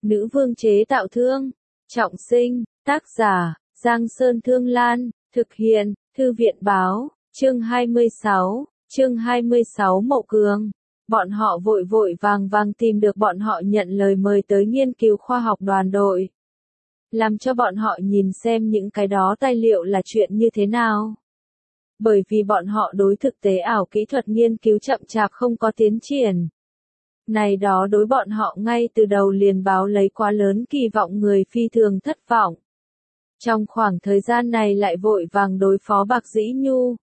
Nữ vương chế tạo thương. Trọng sinh, tác giả, Giang Sơn Thương Lan, thực hiện, Thư viện Báo, chương 26 Mậu Cường. Bọn họ vội vội vàng vàng tìm được bọn họ nhận lời mời tới nghiên cứu khoa học đoàn đội. Làm cho bọn họ nhìn xem những cái đó tài liệu là chuyện như thế nào. Bởi vì bọn họ đối thực tế ảo kỹ thuật nghiên cứu chậm chạp không có tiến triển. Này đó đối bọn họ ngay từ đầu liền báo lấy quá lớn kỳ vọng người phi thường thất vọng. Trong khoảng thời gian này lại vội vàng đối phó Bạc Dĩ Nhu.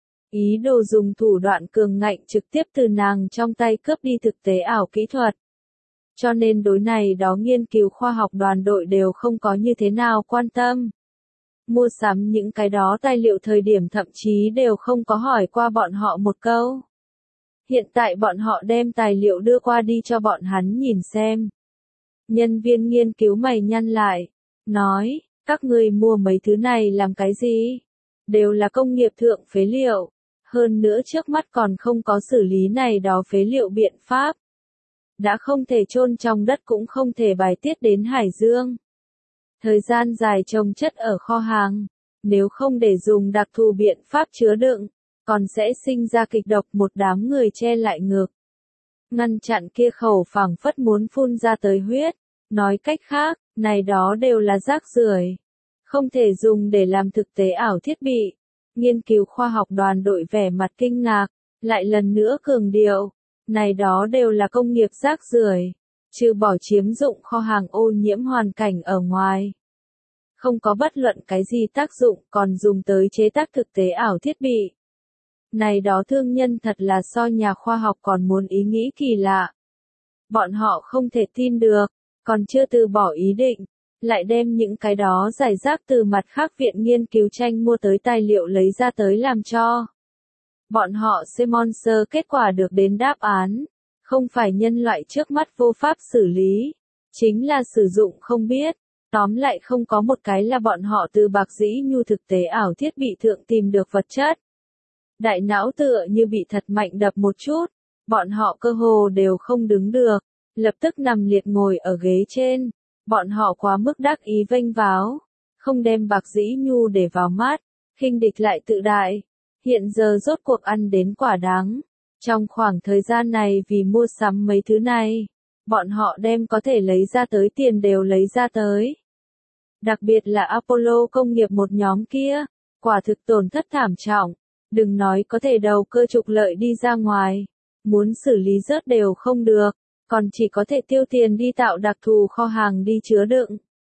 Ý đồ dùng thủ đoạn cường ngạnh trực tiếp từ nàng trong tay cướp đi thực tế ảo kỹ thuật. Cho nên đối này đó nghiên cứu khoa học đoàn đội đều không có như thế nào quan tâm. Mua sắm những cái đó tài liệu thời điểm thậm chí đều không có hỏi qua bọn họ một câu. Hiện tại bọn họ đem tài liệu đưa qua đi cho bọn hắn nhìn xem. Nhân viên nghiên cứu mày nhăn lại, nói, các người mua mấy thứ này làm cái gì? Đều là công nghiệp thượng phế liệu. Hơn nữa trước mắt còn không có xử lý này đó phế liệu biện pháp. Đã không thể chôn trong đất cũng không thể bài tiết đến hải dương. Thời gian dài trồng chất ở kho hàng, nếu không để dùng đặc thù biện pháp chứa đựng, còn sẽ sinh ra kịch độc, một đám người che lại ngực. Ngăn chặn kia khẩu phảng phất muốn phun ra tới huyết. Nói cách khác, này đó đều là rác rưởi, không thể dùng để làm thực tế ảo thiết bị. Nghiên cứu khoa học đoàn đội vẻ mặt kinh ngạc, lại lần nữa cường điệu, này đó đều là công nghiệp rác rưởi, trừ bỏ chiếm dụng kho hàng ô nhiễm hoàn cảnh ở ngoài. Không có bất luận cái gì tác dụng, còn dùng tới chế tác thực tế ảo thiết bị. Này đó thương nhân thật là so nhà khoa học còn muốn ý nghĩ kỳ lạ. Bọn họ không thể tin được, còn chưa từ bỏ ý định, lại đem những cái đó giải rác từ mặt khác viện nghiên cứu tranh mua tới tài liệu lấy ra tới làm cho. Bọn họ sponsor kết quả được đến đáp án, không phải nhân loại trước mắt vô pháp xử lý, chính là sử dụng không biết. Tóm lại không có một cái là bọn họ từ Bạc Dĩ Nhu thực tế ảo thiết bị thượng tìm được vật chất. Đại não tựa như bị thật mạnh đập một chút, bọn họ cơ hồ đều không đứng được, lập tức nằm liệt ngồi ở ghế trên. Bọn họ quá mức đắc ý vênh váo, không đem Bạc Dĩ Nhu để vào mắt, khinh địch lại tự đại. Hiện giờ rốt cuộc ăn đến quả đắng. Trong khoảng thời gian này vì mua sắm mấy thứ này, bọn họ đem có thể lấy ra tới tiền đều lấy ra tới. Đặc biệt là Apollo công nghiệp một nhóm kia, quả thực tổn thất thảm trọng. Đừng nói có thể đầu cơ trục lợi đi ra ngoài, muốn xử lý rớt đều không được, còn chỉ có thể tiêu tiền đi tạo đặc thù kho hàng đi chứa đựng.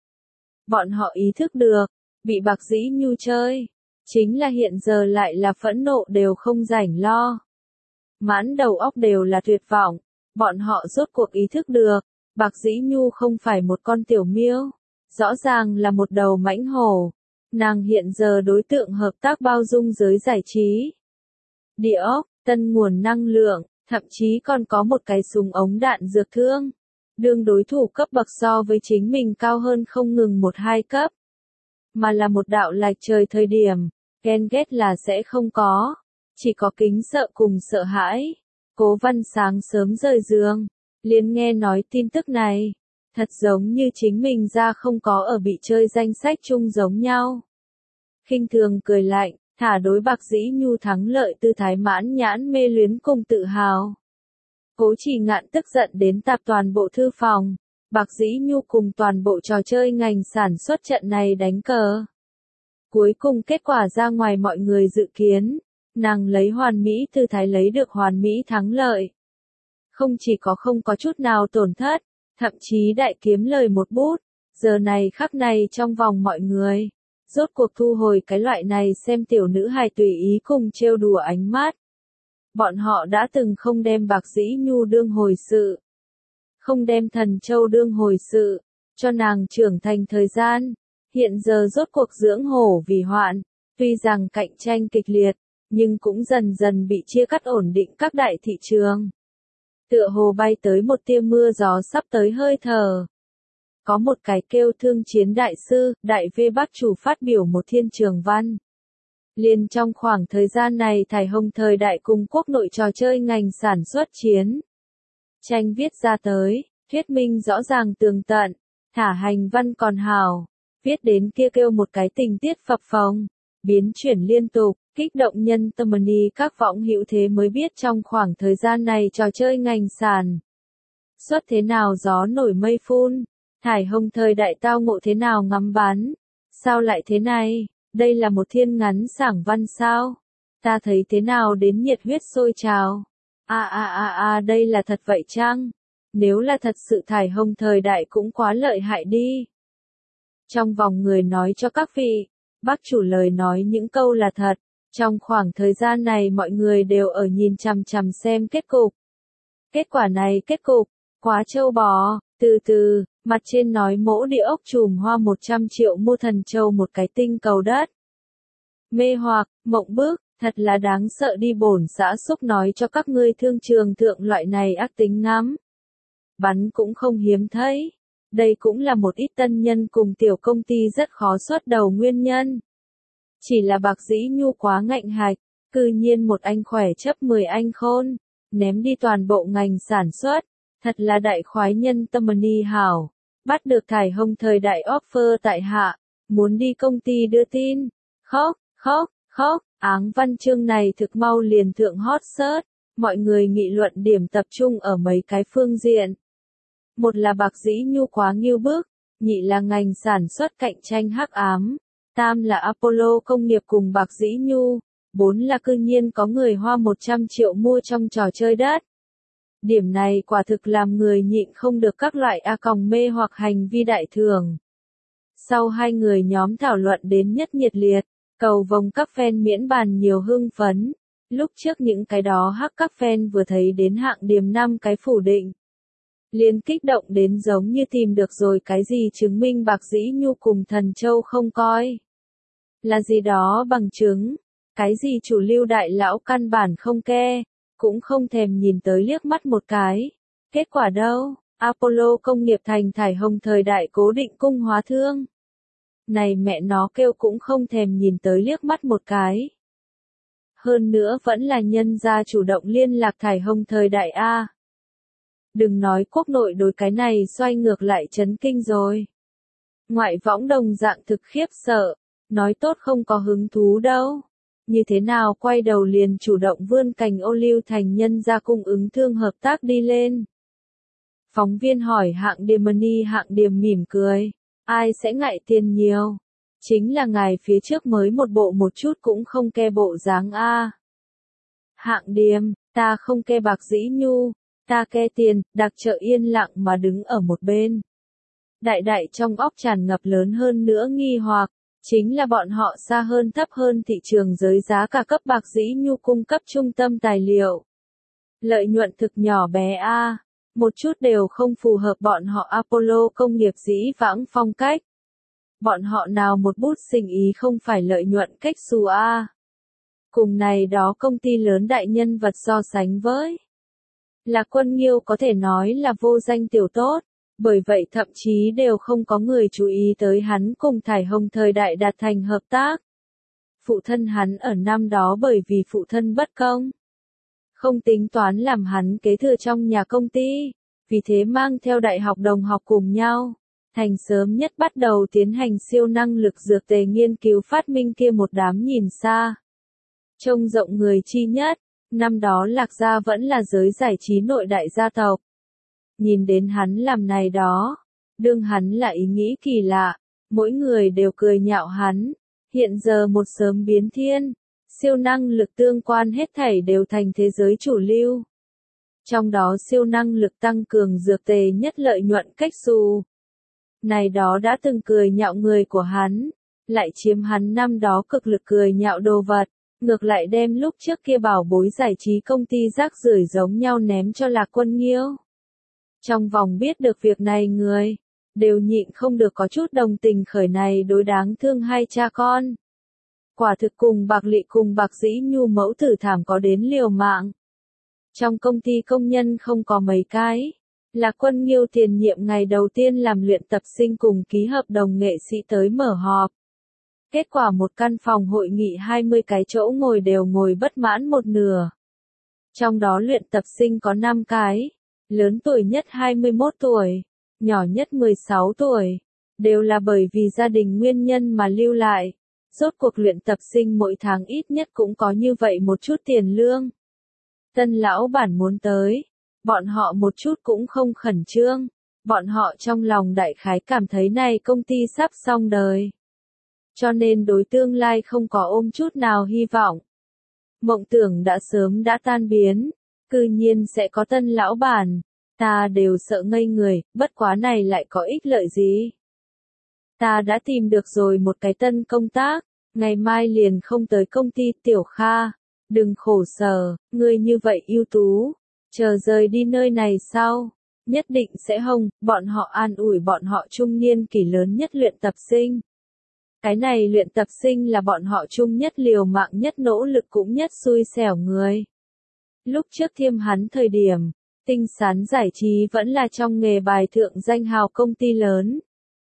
Bọn họ ý thức được, bị Bạc Dĩ Nhu chơi, chính là hiện giờ lại là phẫn nộ đều không rảnh lo. Mãn đầu óc đều là tuyệt vọng, bọn họ rốt cuộc ý thức được, Bạc Dĩ Nhu không phải một con tiểu miêu, rõ ràng là một đầu mãnh hổ. Nàng hiện giờ đối tượng hợp tác bao dung giới giải trí. Địa ốc, tân nguồn năng lượng, thậm chí còn có một cái súng ống đạn dược thương. Đương đối thủ cấp bậc so với chính mình cao hơn không ngừng 1-2 cấp. Mà là một đạo lệch trời thời điểm, ghen ghét là sẽ không có. Chỉ có kính sợ cùng sợ hãi. Cố Văn sáng sớm rời giường, liền nghe nói tin tức này. Thật giống như chính mình ra không có ở bị chơi danh sách chung giống nhau. Khinh thường cười lạnh, thả đối Bạc Dĩ Nhu thắng lợi tư thái mãn nhãn mê luyến cùng tự hào. Cố Chỉ Ngạn tức giận đến tạp toàn bộ thư phòng. Bạc Dĩ Nhu cùng toàn bộ trò chơi ngành sản xuất trận này đánh cờ. Cuối cùng kết quả ra ngoài mọi người dự kiến. Nàng lấy hoàn mỹ tư thái lấy được hoàn mỹ thắng lợi. Không chỉ có không có chút nào tổn thất, thậm chí đại kiếm lời một bút. Giờ này khắc này trong vòng mọi người, rốt cuộc thu hồi cái loại này xem tiểu nữ hài tùy ý cùng trêu đùa ánh mắt. Bọn họ đã từng không đem Bạc Dĩ Nhu đương hồi sự, không đem Thần Châu đương hồi sự, cho nàng trưởng thành thời gian. Hiện giờ rốt cuộc dưỡng hổ vì hoạn, tuy rằng cạnh tranh kịch liệt, nhưng cũng dần dần bị chia cắt ổn định các đại thị trường. Tựa hồ bay tới một tia mưa gió sắp tới hơi thở. Có một cái kêu Thương Chiến đại sư, đại V Bắc chủ phát biểu một thiên trường văn. Liền trong khoảng thời gian này thải hồng thời đại cùng quốc nội trò chơi ngành sản xuất chiến tranh viết ra tới, Thuyết minh rõ ràng tường tận, thả hành văn còn hào, viết đến kia kêu một cái tình tiết phập phồng, biến chuyển liên tục, kích động nhân tâm các võng hữu thế mới biết trong khoảng thời gian này trò chơi ngành sản xuất thế nào gió nổi mây phun, thải hồng thời đại tao ngộ thế nào ngắm bắn, sao lại thế này, đây là một thiên ngắn sảng văn sao, ta thấy thế nào đến nhiệt huyết sôi trào, đây là thật vậy chăng, nếu là thật sự thải hồng thời đại cũng quá lợi hại đi. Trong vòng người nói cho các vị, bác chủ lời nói những câu là thật, trong khoảng thời gian này mọi người đều ở nhìn chằm chằm xem kết cục. Kết quả này kết cục, quá trâu bò, từ từ, mặt trên nói mỗ địa ốc chùm hoa 100 triệu mua thần châu một cái tinh cầu đất. Mê hoặc, mộng bức, thật là đáng sợ đi bổn xã xúc nói cho các ngươi thương trường thượng loại này ác tính ngắm. Bắn cũng không hiếm thấy. Đây cũng là một ít tân nhân cùng tiểu công ty rất khó xuất đầu nguyên nhân. Chỉ là Bạc Dĩ Nhu quá ngạnh hạch, cư nhiên một anh khỏe chấp 10 anh khôn, ném đi toàn bộ ngành sản xuất, thật là đại khoái nhân tâm hảo, bắt được thải hồng thời đại offer tại hạ, muốn đi công ty đưa tin, khóc, áng văn chương này thực mau liền thượng hot search, mọi người nghị luận điểm tập trung ở mấy cái phương diện. Một là Bạc Dĩ Nhu quá nghiêu bức, nhị là ngành sản xuất cạnh tranh hắc ám, tam là Apollo công nghiệp cùng Bạc Dĩ Nhu, bốn là cư nhiên có người hoa 100 triệu mua trong trò chơi đất. Điểm này quả thực làm người nhịn không được các loại mê hoặc hành vi đại thường. Sau hai người nhóm thảo luận đến nhất nhiệt liệt, cầu vồng các fan miễn bàn nhiều hưng phấn, lúc trước những cái đó hắc các fan vừa thấy đến hạng điểm 5 cái phủ định. Liên kích động đến giống như tìm được rồi cái gì chứng minh Bạc Dĩ Nhu cùng Thần Châu không coi. Là gì đó bằng chứng, cái gì chủ lưu đại lão căn bản không ke, cũng không thèm nhìn tới liếc mắt một cái. Kết quả đâu, Apollo công nghiệp thành thải hồng thời đại cố định cung hóa thương. Này mẹ nó kêu cũng không thèm nhìn tới liếc mắt một cái. Hơn nữa vẫn là nhân gia chủ động liên lạc thải hồng thời đại A. Đừng nói quốc nội đối cái này xoay ngược lại chấn kinh rồi. Ngoại võng đồng dạng thực khiếp sợ, nói tốt không có hứng thú đâu. Như thế nào quay đầu liền chủ động vươn cành ô liu thành nhân gia cung ứng thương hợp tác đi lên. Phóng viên hỏi hạng điểm mỉm cười. Ai sẽ ngại tiền nhiều? Chính là ngài phía trước mới một bộ một chút cũng không ke bộ dáng A. Hạng điểm, ta không ke Bạc Dĩ Nhu. Ta ke tiền, đặc trợ yên lặng mà đứng ở một bên. Đại trong óc tràn ngập lớn hơn nữa nghi hoặc, chính là bọn họ xa hơn thấp hơn thị trường giới giá cả cấp Bạc Dĩ Nhu cung cấp trung tâm tài liệu. Lợi nhuận thực nhỏ bé A, một chút đều không phù hợp bọn họ Apollo công nghiệp dĩ vãng phong cách. Bọn họ nào một bút sinh ý không phải lợi nhuận cách xù A. Cùng này đó công ty lớn đại nhân vật so sánh với. Là Quân Nghiêu có thể nói là vô danh tiểu tốt, bởi vậy thậm chí đều không có người chú ý tới hắn cùng thải hồng thời đại đạt thành hợp tác. Phụ thân hắn ở năm đó bởi vì phụ thân bất công. Không tính toán làm hắn kế thừa trong nhà công ty, vì thế mang theo đại học đồng học cùng nhau, thành sớm nhất bắt đầu tiến hành siêu năng lực dược tề nghiên cứu phát minh kia một đám nhìn xa. Trông rộng người chi nhất. Năm đó Lạc Gia vẫn là giới giải trí nội đại gia tộc. Nhìn đến hắn làm này đó, đương hắn là ý nghĩ kỳ lạ, mỗi người đều cười nhạo hắn, hiện giờ một sớm biến thiên, siêu năng lực tương quan hết thảy đều thành thế giới chủ lưu. Trong đó siêu năng lực tăng cường dược tề nhất lợi nhuận cách xù. Này đó đã từng cười nhạo người của hắn, lại chiếm hắn năm đó cực lực cười nhạo đồ vật. Ngược lại đem lúc trước kia bảo bối giải trí công ty rác rưởi giống nhau ném cho Lạc Quân Nghiêu. Trong vòng biết được việc này người, đều nhịn không được có chút đồng tình khởi này đối đáng thương hai cha con. Quả thực cùng Bạc Lị cùng Bạc Dĩ Nhu mẫu tử thảm có đến liều mạng. Trong công ty công nhân không có mấy cái. Lạc Quân Nghiêu tiền nhiệm ngày đầu tiên làm luyện tập sinh cùng ký hợp đồng nghệ sĩ tới mở họp. Kết quả một căn phòng hội nghị 20 cái chỗ ngồi đều ngồi bất mãn một nửa. Trong đó luyện tập sinh có 5 cái, lớn tuổi nhất 21 tuổi, nhỏ nhất 16 tuổi, đều là bởi vì gia đình nguyên nhân mà lưu lại. Rốt cuộc luyện tập sinh mỗi tháng ít nhất cũng có như vậy một chút tiền lương. Tân lão bản muốn tới, bọn họ một chút cũng không khẩn trương, bọn họ trong lòng đại khái cảm thấy này công ty sắp xong đời. Cho nên đối tương lai không có ôm chút nào hy vọng. Mộng tưởng đã sớm đã tan biến, cư nhiên sẽ có tân lão bản, ta đều sợ ngây người, bất quá này lại có ích lợi gì. Ta đã tìm được rồi một cái tân công tác, ngày mai liền không tới công ty. Tiểu Kha, đừng khổ sở, ngươi như vậy ưu tú, chờ rời đi nơi này sau, nhất định sẽ hồng. Bọn họ an ủi bọn họ trung niên kỷ lớn nhất luyện tập sinh. Cái này luyện tập sinh là bọn họ chung nhất liều mạng nhất nỗ lực cũng nhất xui xẻo người. Lúc trước Thiêm hắn thời điểm, Tinh Sán Giải trí vẫn là trong nghề bài thượng danh hào công ty lớn.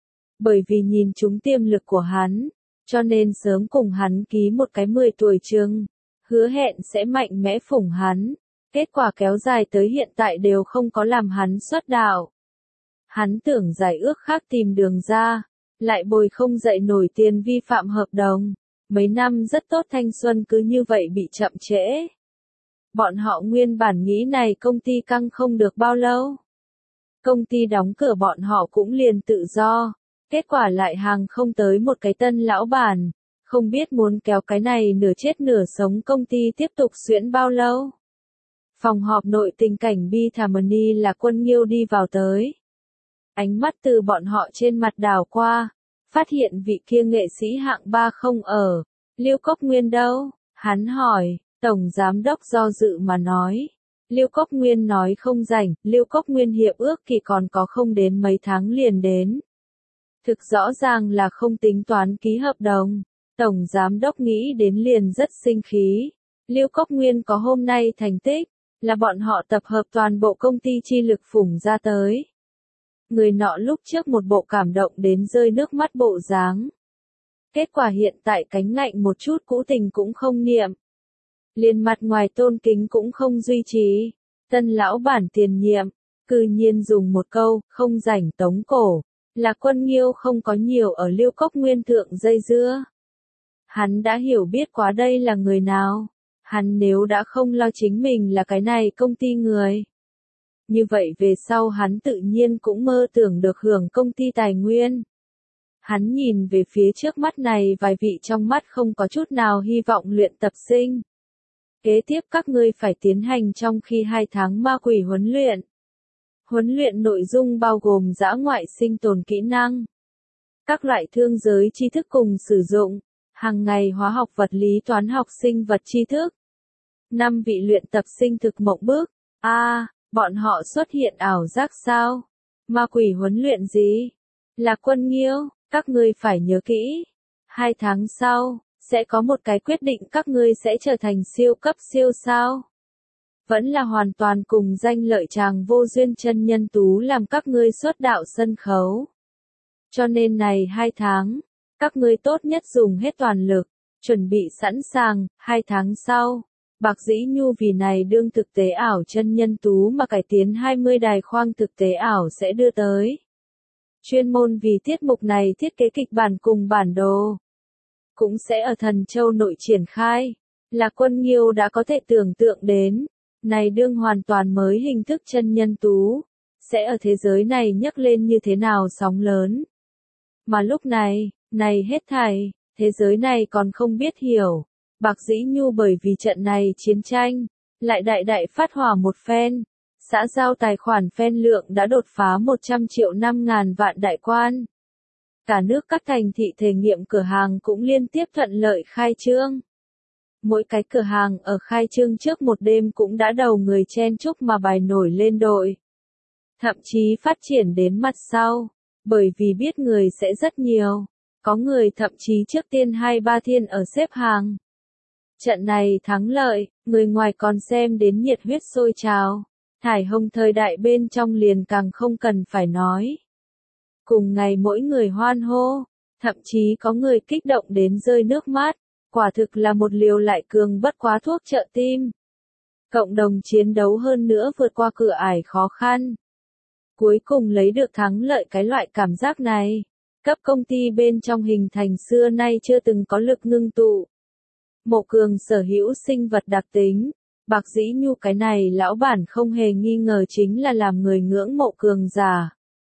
Bởi vì nhìn chúng tiềm lực của hắn, cho nên sớm cùng hắn ký một cái 10 tuổi chừng, hứa hẹn sẽ mạnh mẽ phủng hắn. Kết quả kéo dài tới hiện tại đều không có làm hắn xuất đạo. Hắn tưởng giải ước khác tìm đường ra, lại bồi không dậy nổi tiền vi phạm hợp đồng. Mấy năm rất tốt thanh xuân cứ như vậy bị chậm trễ. Bọn họ nguyên bản nghĩ này công ty căng không được bao lâu. Công ty đóng cửa bọn họ cũng liền tự do. Kết quả lại hàng không tới một cái tân lão bản. Không biết muốn kéo cái này nửa chết nửa sống công ty tiếp tục xuyễn bao lâu. Phòng họp nội tình cảnh bi thảm là Quân Nghiêu đi vào tới. Ánh mắt từ bọn họ trên mặt đảo qua, phát hiện vị kia nghệ sĩ hạng 3 không ở. Lưu Cốc Nguyên đâu? Hắn hỏi, tổng giám đốc do dự mà nói. Lưu Cốc Nguyên nói không rảnh, Lưu Cốc Nguyên hiệp ước kỳ còn có không đến mấy tháng liền đến. Thực rõ ràng là không tính toán ký hợp đồng. Tổng giám đốc nghĩ đến liền rất sinh khí. Lưu Cốc Nguyên có hôm nay thành tích, là bọn họ tập hợp toàn bộ công ty chi lực phủng ra tới. Người nọ lúc trước một bộ cảm động đến rơi nước mắt bộ dáng. Kết quả hiện tại cánh ngạnh một chút cũ tình cũng không niệm. Liền mặt ngoài tôn kính cũng không duy trì. Tân lão bản tiền nhiệm, cư nhiên dùng một câu, không rảnh tống cổ. Là Quân Nghiêu không có nhiều ở Lưu Cốc Nguyên thượng dây dưa. Hắn đã hiểu biết quá đây là người nào. Hắn nếu đã không lo chính mình là cái này công ty người. Như vậy về sau hắn tự nhiên cũng mơ tưởng được hưởng công ty tài nguyên. Hắn nhìn về phía trước mắt này vài vị trong mắt không có chút nào hy vọng luyện tập sinh. Kế tiếp các ngươi phải tiến hành trong khi 2 tháng ma quỷ huấn luyện. Huấn luyện nội dung bao gồm dã ngoại sinh tồn kỹ năng, các loại thương giới tri thức cùng sử dụng, hàng ngày hóa học vật lý toán học sinh vật tri thức. 5 vị luyện tập sinh thực mộng bức. Bọn họ xuất hiện ảo giác sao? Ma quỷ huấn luyện gì? Là Quân Nghiêu, các ngươi phải nhớ kỹ. 2 tháng sau, sẽ có một cái quyết định các ngươi sẽ trở thành siêu cấp siêu sao. Vẫn là hoàn toàn cùng danh lợi chàng vô duyên chân nhân tú làm các ngươi xuất đạo sân khấu. Cho nên này 2 tháng, các ngươi tốt nhất dùng hết toàn lực, chuẩn bị sẵn sàng. 2 tháng sau, Bạc Dĩ Nhu vì này đương thực tế ảo chân nhân tú mà cải tiến 20 đài khoang thực tế ảo sẽ đưa tới. Chuyên môn vì tiết mục này thiết kế kịch bản cùng bản đồ. Cũng sẽ ở Thần Châu nội triển khai. Là Quân Nghiêu đã có thể tưởng tượng đến. Này đương hoàn toàn mới hình thức chân nhân tú. Sẽ ở thế giới này nhấc lên như thế nào sóng lớn. Mà lúc này, này hết thảy, thế giới này còn không biết hiểu. Bạc Dĩ Nhu bởi vì trận này chiến tranh, lại đại phát hỏa một phen. Xã giao tài khoản fan lượng đã đột phá 100 triệu 5.000 vạn đại quan. Cả nước các thành thị thể nghiệm cửa hàng cũng liên tiếp thuận lợi khai trương. Mỗi cái cửa hàng ở khai trương trước một đêm cũng đã đầu người chen chúc mà bài nổi lên đội. Thậm chí phát triển đến mặt sau, bởi vì biết người sẽ rất nhiều. Có người thậm chí trước tiên 2-3 thiên ở xếp hàng. Trận này thắng lợi, người ngoài còn xem đến nhiệt huyết sôi trào. Thải hồng thời đại bên trong liền càng không cần phải nói. Cùng ngày mỗi người hoan hô, thậm chí có người kích động đến rơi nước mắt. Quả thực là một liều lại cường bất quá thuốc trợ tim. cộng đồng chiến đấu hơn nữa vượt qua cửa ải khó khăn. Cuối cùng lấy được thắng lợi. Cái loại cảm giác này, cấp công ty bên trong hình thành xưa nay chưa từng có lực ngưng tụ. Mộ Cường sở hữu sinh vật đặc tính, Bạc Dĩ Nhu cái này lão bản không hề nghi ngờ chính là làm người ngưỡng mộ cường giả.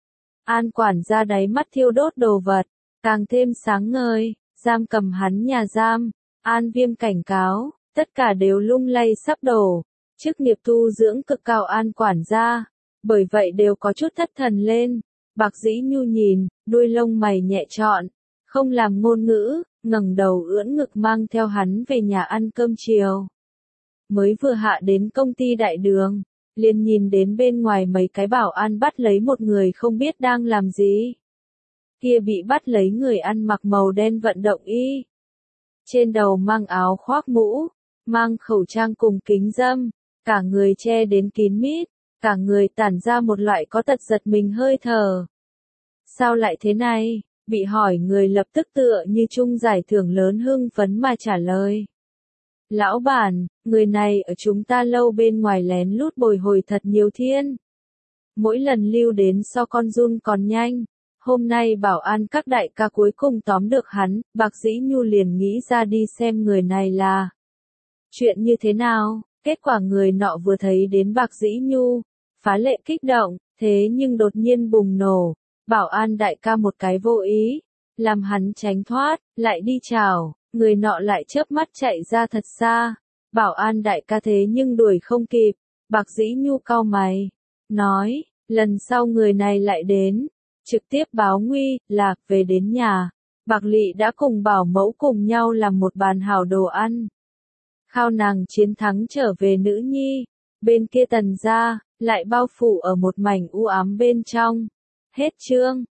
An quản gia đáy mắt thiêu đốt đồ vật, càng thêm sáng ngời, giam cầm hắn nhà giam, An Viêm cảnh cáo, tất cả đều lung lay sắp đổ, chức nghiệp tu dưỡng cực cao An quản gia, bởi vậy đều có chút thất thần lên. Bạc Dĩ Nhu nhìn, đuôi lông mày nhẹ trọn, không làm ngôn ngữ, ngẩng đầu ưỡn ngực mang theo hắn về nhà ăn cơm chiều. Mới vừa hạ đến công ty đại đường, liền nhìn đến bên ngoài mấy cái bảo an bắt lấy một người không biết đang làm gì. Kia bị bắt lấy người ăn mặc màu đen vận động y. Trên đầu mang áo khoác mũ, mang khẩu trang cùng kính râm, cả người che đến kín mít, cả người tản ra một loại có tật giật mình hơi thở. Sao lại thế này? Bị hỏi người lập tức tựa như chung giải thưởng lớn hưng phấn mà trả lời. Lão bản, người này ở chúng ta lâu bên ngoài lén lút bồi hồi thật nhiều thiên. Mỗi lần lưu đến so con giun còn nhanh. Hôm nay bảo an các đại ca cuối cùng tóm được hắn, Bạc Dĩ Nhu liền nghĩ ra đi xem người này là chuyện như thế nào. Kết quả người nọ vừa thấy đến Bạc Dĩ Nhu, phá lệ kích động, thế nhưng đột nhiên bùng nổ. Bảo an đại ca một cái vô ý, làm hắn tránh thoát, lại đi chào, người nọ lại chớp mắt chạy ra thật xa. Bảo an đại ca thế nhưng đuổi không kịp. Bạc Dĩ Nhu cau mày, nói, lần sau người này lại đến, trực tiếp báo nguy, lạc về đến nhà. Bạc Lị đã cùng bảo mẫu cùng nhau làm một bàn hảo đồ ăn. Khao nàng chiến thắng trở về nữ nhi, bên kia Tần gia, lại bao phủ ở một mảnh u ám bên trong. Hết chương.